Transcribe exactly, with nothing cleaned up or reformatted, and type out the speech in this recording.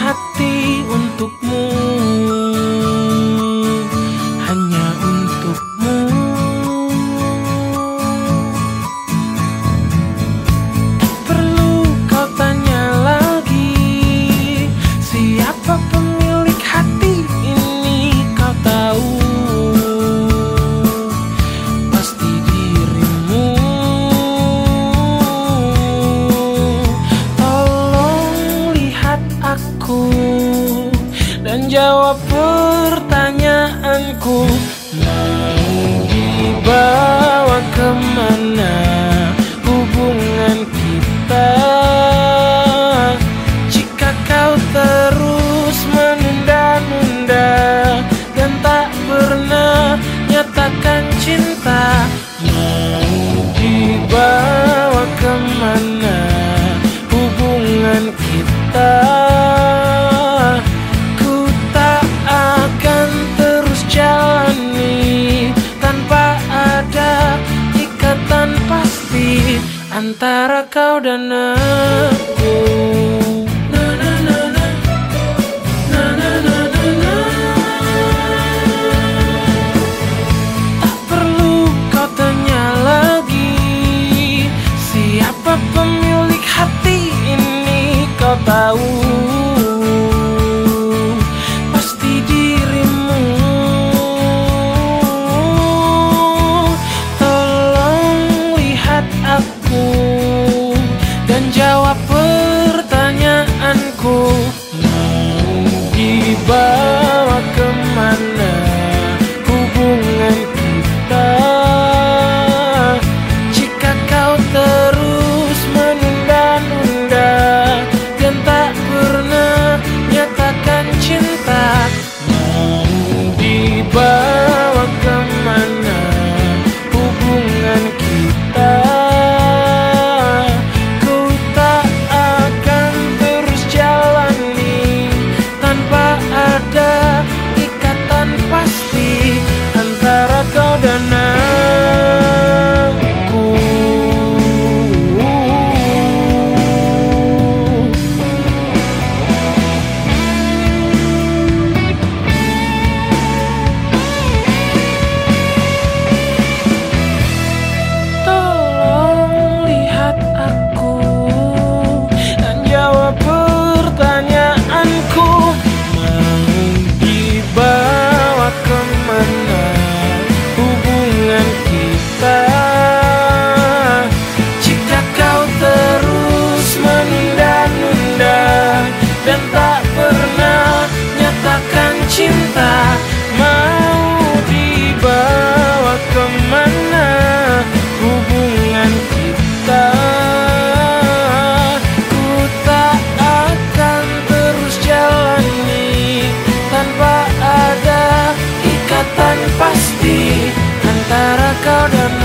hati untukmu, hanya untukmu. Tak perlu kau tanya lagi, siapa pemilik hati ini kau tahu. Pasti dirimu. Tolong lihat aku dan jawab pertanyaanku. Mau dibawa kemana hubungan kita jika kau terus menunda-nunda dan tak pernah nyatakan cinta? Mau dibawa kemana hubungan kita? Ku tak akan terus jalani tanpa ada ikatan pasti antara kau dan aku. Na, na, na, na. Na, na, na, na, na. Tak perlu kau tanya lagi, siapa pemilik hati ini kau tahu. Pasti dirimu. Tolong lihat aku dan jawab pertanyaanku. Mau dibawa kemana hubungan kita jika kau terus menunda-nunda dan tak pernah nyatakan cinta? Mau dibawa kemana hubungan kita? Ku tak akan terus jalani tanpa ada ikatan pasti antara kau dan aku. Tolong lihat aku dan jawab pertanyaanku. Mau dibawa kemana hubungan kita jika kau terus menunda-nunda dan tak pernah nyatakan cinta? Mau dibawa kemana hubungan kita? Ku tak akan terus jalani tanpa ada ikatan pasti antara kau dan